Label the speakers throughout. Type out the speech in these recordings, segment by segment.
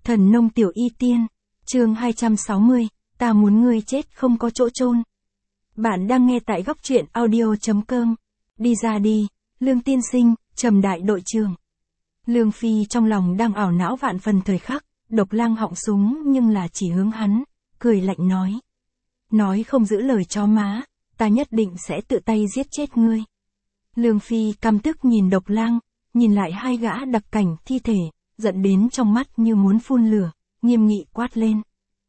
Speaker 1: Thần nông tiểu y tiên, chương 260, ta muốn ngươi chết không có chỗ chôn. Bạn đang nghe tại góc truyện audio.com. Đi ra đi, Lương tiên sinh, Trầm đại đội trưởng. Lương Phi trong lòng đang ảo não vạn phần thời khắc, Độc Lang họng súng nhưng là chỉ hướng hắn, cười lạnh nói. Nói không giữ lời chó má, ta nhất định sẽ tự tay giết chết ngươi. Lương Phi căm tức nhìn Độc Lang, nhìn lại hai gã đặc cảnh thi thể, giận đến trong mắt như muốn phun lửa, nghiêm nghị quát lên.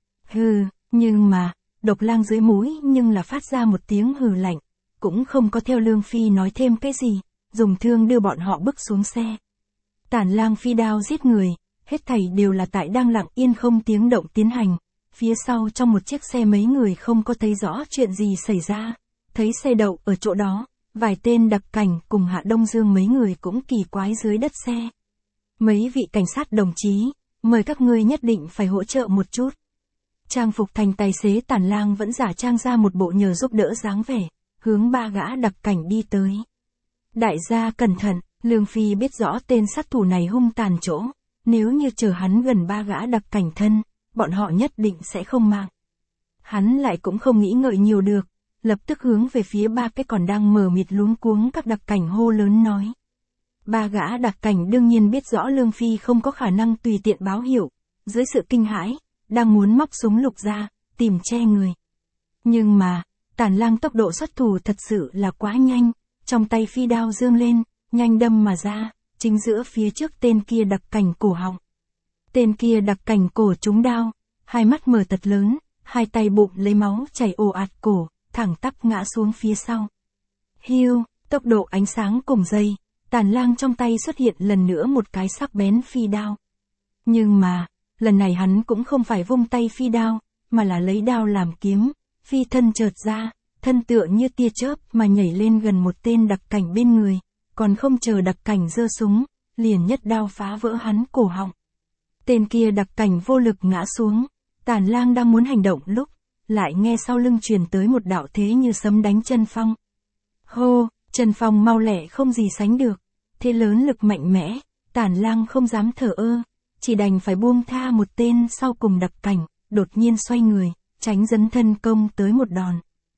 Speaker 1: Hừ, nhưng mà, Độc Lang dưới mũi nhưng là phát ra một tiếng hừ lạnh, cũng không có theo Lương Phi nói thêm cái gì, dùng thương đưa bọn họ bước xuống xe. Tản Lang phi đao giết người, hết thảy đều là tại đang lặng yên không tiếng động tiến hành, phía sau trong một chiếc xe mấy người không có thấy rõ chuyện gì xảy ra, thấy xe đậu ở chỗ đó, vài tên đặc cảnh cùng Hạ Đông Dương mấy người cũng kỳ quái dưới đất xe. Mấy vị cảnh sát đồng chí, mời các ngươi nhất định phải hỗ trợ một chút. Trang phục thành tài xế Tản Lang vẫn giả trang ra một bộ nhờ giúp đỡ dáng vẻ, hướng ba gã đặc cảnh đi tới. Đại gia cẩn thận, Lương Phi biết rõ tên sát thủ này hung tàn chỗ, nếu như chờ hắn gần ba gã đặc cảnh thân, bọn họ nhất định sẽ không mạng. Hắn lại cũng không nghĩ ngợi nhiều được, lập tức hướng về phía ba cái còn đang mờ mịt luống cuống các đặc cảnh hô lớn nói. Ba gã đặc cảnh đương nhiên biết rõ Lương Phi không có khả năng tùy tiện báo hiệu, dưới sự kinh hãi, đang muốn móc súng lục ra, tìm che người. Nhưng mà, Tản Lang tốc độ xuất thủ thật sự là quá nhanh, trong tay phi đao giương lên, nhanh đâm mà ra, chính giữa phía trước tên kia đặc cảnh cổ họng. Tên kia đặc cảnh cổ trúng đao, hai mắt mở thật lớn, hai tay bụng lấy máu chảy ồ ạt cổ, thẳng tắp ngã xuống phía sau. Hiu, tốc độ ánh sáng cùng dây, Tản Lang trong tay xuất hiện lần nữa một cái sắc bén phi đao. Nhưng mà, lần này hắn cũng không phải vung tay phi đao, mà là lấy đao làm kiếm, phi thân chợt ra, thân tựa như tia chớp mà nhảy lên gần một tên đặc cảnh bên người, còn không chờ đặc cảnh giơ súng, liền nhất đao phá vỡ hắn cổ họng. Tên kia đặc cảnh vô lực ngã xuống, Tản Lang đang muốn hành động lúc, lại nghe sau lưng truyền tới một đạo thế như sấm đánh chân phong. Hô, chân phong mau lẹ không gì sánh được, thế lớn lực mạnh mẽ, Tản Lang không dám thở ơ, chỉ đành phải buông tha một tên sau cùng đặc cảnh, đột nhiên xoay người, tránh dấn thân công tới một đòn.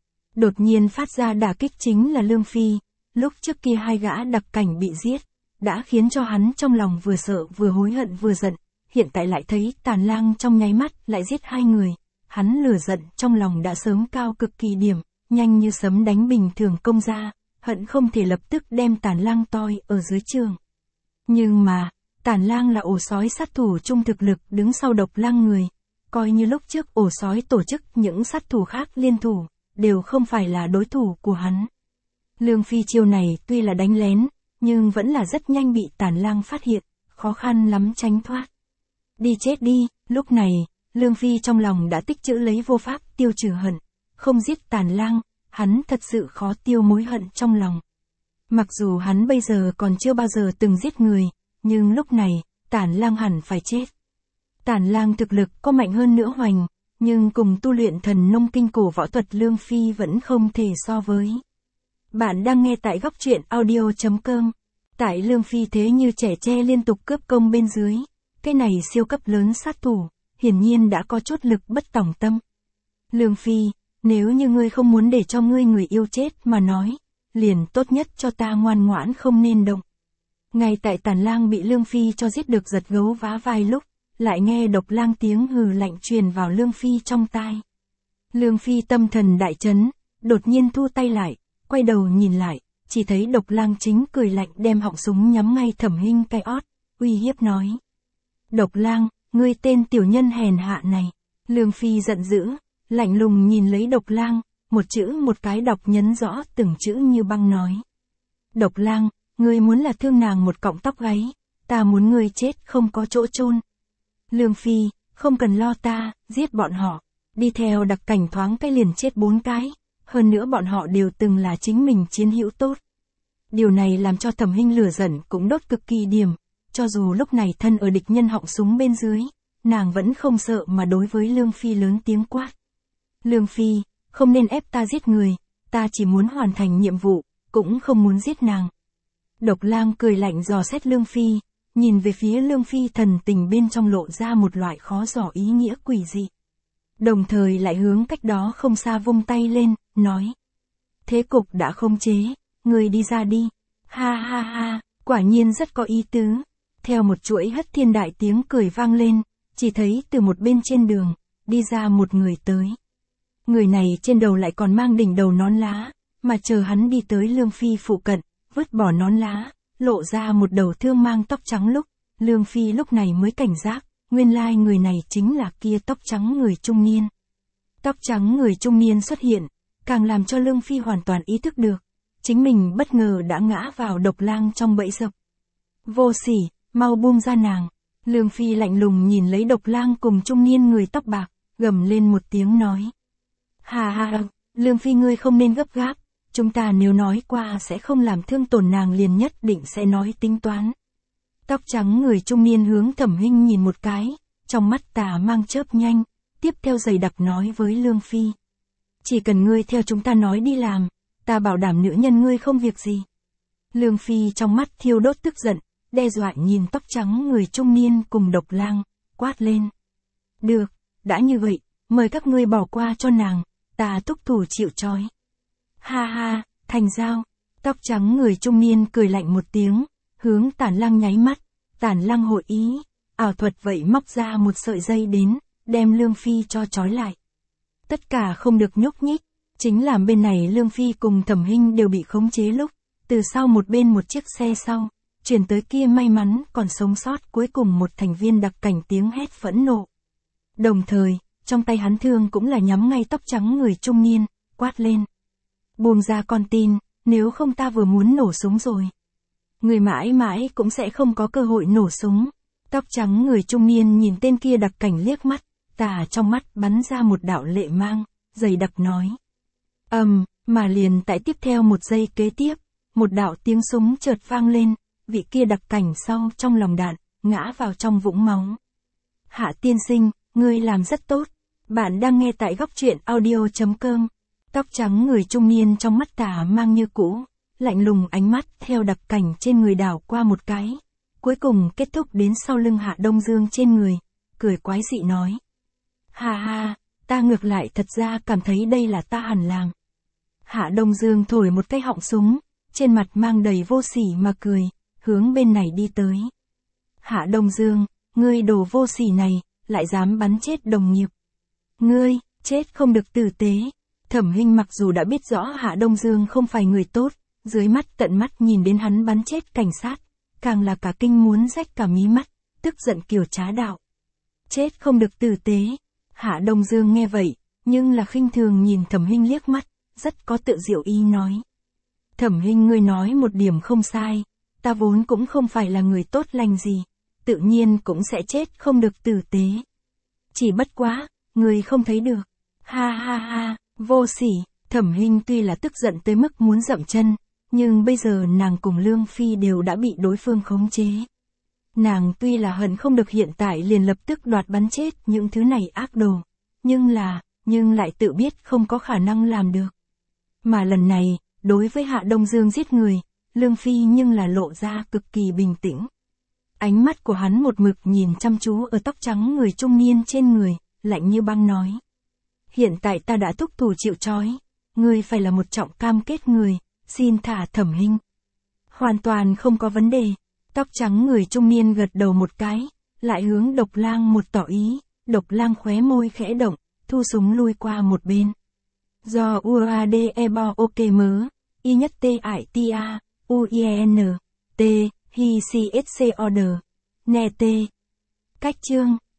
Speaker 1: Đột nhiên phát ra đả kích chính là Lương Phi, lúc trước kia hai gã đặc cảnh bị giết, đã khiến cho hắn trong lòng vừa sợ vừa hối hận vừa giận, hiện tại lại thấy Tản Lang trong nháy mắt lại giết hai người, hắn lửa giận trong lòng đã sớm cao cực kỳ điểm, nhanh như sấm đánh bình thường công ra, hận không thể lập tức đem Tản Lang toi ở dưới trường. Nhưng mà, Tản Lang là ổ sói sát thủ trung thực lực đứng sau Độc Lang người, coi như lúc trước ổ sói tổ chức những sát thủ khác liên thủ, đều không phải là đối thủ của hắn. Lương Phi chiêu này tuy là đánh lén, nhưng vẫn là rất nhanh bị Tản Lang phát hiện, khó khăn lắm tránh thoát. Đi chết đi, lúc này, Lương Phi trong lòng đã tích trữ lấy vô pháp tiêu trừ hận, không giết Tản Lang, hắn thật sự khó tiêu mối hận trong lòng. Mặc dù hắn bây giờ còn chưa bao giờ từng giết người, nhưng lúc này, Tản Lang hẳn phải chết. Tản Lang thực lực có mạnh hơn nữa hoành, nhưng cùng tu luyện thần nông kinh cổ võ thuật Lương Phi vẫn không thể so với. Bạn đang nghe tại góc truyện audio.com. Tại Lương Phi thế như trẻ tre liên tục cướp công bên dưới, cái này siêu cấp lớn sát thủ, hiển nhiên đã có chút lực bất tòng tâm. Lương Phi, nếu như ngươi không muốn để cho ngươi người yêu chết mà nói, liền tốt nhất cho ta ngoan ngoãn không nên động. Ngay tại Tản Lang bị Lương Phi cho giết được giật gấu vá vai lúc, lại nghe Độc Lang tiếng hừ lạnh truyền vào Lương Phi trong tai. Lương Phi tâm thần đại chấn, đột nhiên thu tay lại, quay đầu nhìn lại, chỉ thấy Độc Lang chính cười lạnh đem họng súng nhắm ngay Thẩm Hinh cái ót, uy hiếp nói. Độc Lang, ngươi tên tiểu nhân hèn hạ này. Lương Phi giận dữ, lạnh lùng nhìn lấy Độc Lang, một chữ một cái đọc nhấn rõ từng chữ như băng nói. Độc Lang, ngươi muốn là thương nàng một cọng tóc gáy, ta muốn ngươi chết không có chỗ chôn. Lương Phi, không cần lo ta, giết bọn họ, đi theo đặc cảnh thoáng cái liền chết 4 cái, hơn nữa bọn họ đều từng là chính mình chiến hữu tốt. Điều này làm cho Thẩm Hinh lửa giận cũng đốt cực kỳ điểm, cho dù lúc này thân ở địch nhân họng súng bên dưới, nàng vẫn không sợ mà đối với Lương Phi lớn tiếng quát. Lương Phi, không nên ép ta giết người, ta chỉ muốn hoàn thành nhiệm vụ, cũng không muốn giết nàng. Độc Lang cười lạnh dò xét Lương Phi, nhìn về phía Lương Phi thần tình bên trong lộ ra một loại khó dò ý nghĩa quỷ dị. Đồng thời lại hướng cách đó không xa vung tay lên, nói. Thế cục đã không chế, người đi ra đi. Ha ha ha, quả nhiên rất có ý tứ. Theo một chuỗi hất thiên đại tiếng cười vang lên, chỉ thấy từ một bên trên đường, đi ra một người tới. Người này trên đầu lại còn mang đỉnh đầu nón lá, mà chờ hắn đi tới Lương Phi phụ cận, vứt bỏ nón lá, lộ ra một đầu thương mang tóc trắng lúc, Lương Phi lúc này mới cảnh giác, nguyên lai người này chính là kia tóc trắng người trung niên. Tóc trắng người trung niên xuất hiện, càng làm cho Lương Phi hoàn toàn ý thức được, chính mình bất ngờ đã ngã vào độc lang trong bẫy dập. Vô sỉ, mau buông ra nàng. Lương Phi lạnh lùng nhìn lấy độc lang cùng trung niên người tóc bạc, gầm lên một tiếng nói. Hà hà, Lương Phi ngươi không nên gấp gáp, chúng ta nếu nói qua sẽ không làm thương tổn nàng liền nhất định sẽ nói tính toán. Tóc trắng người trung niên hướng Thẩm Hinh nhìn một cái, trong mắt tà mang chớp nhanh, tiếp theo dày đặc nói với Lương Phi. Chỉ cần ngươi theo chúng ta nói đi làm, ta bảo đảm nữ nhân ngươi không việc gì. Lương Phi trong mắt thiêu đốt tức giận, đe dọa nhìn tóc trắng người trung niên cùng độc lang, quát lên. Được, đã như vậy, mời các ngươi bỏ qua cho nàng, ta túc thủ chịu trói. Ha ha, thành giao. Tóc trắng người trung niên cười lạnh một tiếng, hướng Tản Lang nháy mắt, Tản Lang hội ý, ảo thuật vậy móc ra một sợi dây đến, đem Lương Phi cho trói lại. Tất cả không được nhúc nhích, chính là bên này Lương Phi cùng Thẩm Hinh đều bị khống chế lúc, từ sau một bên một chiếc xe sau, chuyển tới kia may mắn còn sống sót cuối cùng một thành viên đặc cảnh tiếng hét phẫn nộ. Đồng thời, trong tay hắn thương cũng là nhắm ngay tóc trắng người trung niên, quát lên. Buông ra con tin, nếu không ta vừa muốn nổ súng rồi. Người mãi mãi cũng sẽ không có cơ hội nổ súng. Tóc trắng người trung niên nhìn tên kia đặc cảnh liếc mắt, tà trong mắt bắn ra một đạo lệ mang, dày đặc nói. Mà liền tại tiếp theo một giây kế tiếp, một đạo tiếng súng chợt vang lên, vị kia đặc cảnh sau trong lòng đạn, ngã vào trong vũng máu. Hạ tiên sinh, ngươi làm rất tốt. Bạn đang nghe tại góc truyện audio.com. Tóc trắng người trung niên trong mắt tà mang như cũ, lạnh lùng ánh mắt theo đặc cảnh trên người đảo qua một cái, cuối cùng kết thúc đến sau lưng Hạ Đông Dương trên người, cười quái dị nói. Ha ha, ta ngược lại thật ra cảm thấy đây là ta hẳn làm. Hạ Đông Dương thổi một cái họng súng, trên mặt mang đầy vô sỉ mà cười, hướng bên này đi tới. Hạ Đông Dương, ngươi đồ vô sỉ này, lại dám bắn chết đồng nghiệp. Ngươi, chết không được tử tế. Thẩm Hinh mặc dù đã biết rõ Hạ Đông Dương không phải người tốt, dưới mắt tận mắt nhìn đến hắn bắn chết cảnh sát, càng là cả kinh muốn rách cả mí mắt, tức giận kiểu trá đạo. Chết không được tử tế. Hạ Đông Dương nghe vậy, nhưng là khinh thường nhìn Thẩm Hinh liếc mắt, rất có tự diệu ý nói. Thẩm Hinh ngươi nói một điểm không sai, ta vốn cũng không phải là người tốt lành gì, tự nhiên cũng sẽ chết không được tử tế. Chỉ bất quá, ngươi không thấy được. Ha ha ha, vô sỉ. Thẩm Hinh tuy là tức giận tới mức muốn dậm chân, nhưng bây giờ nàng cùng Lương Phi đều đã bị đối phương khống chế. Nàng tuy là hận không được hiện tại liền lập tức đoạt bắn chết những thứ này ác đồ, nhưng lại tự biết không có khả năng làm được. Mà lần này, đối với Hạ Đông Dương giết người, Lương Phi nhưng là lộ ra cực kỳ bình tĩnh. Ánh mắt của hắn một mực nhìn chăm chú ở tóc trắng người trung niên trên người, lạnh như băng nói. Hiện tại ta đã thúc thủ chịu trói, ngươi phải là một trọng cam kết người, xin thả Thẩm Hinh. Hoàn toàn không có vấn đề. Tóc trắng người trung niên gật đầu một cái, lại hướng Độc Lang một tỏ ý, Độc Lang khóe môi khẽ động, thu súng lui qua một bên. Do UADE bao ok mớ, y nhất t ải tia, UIN, t, hi csc order, nè t. Cách chương.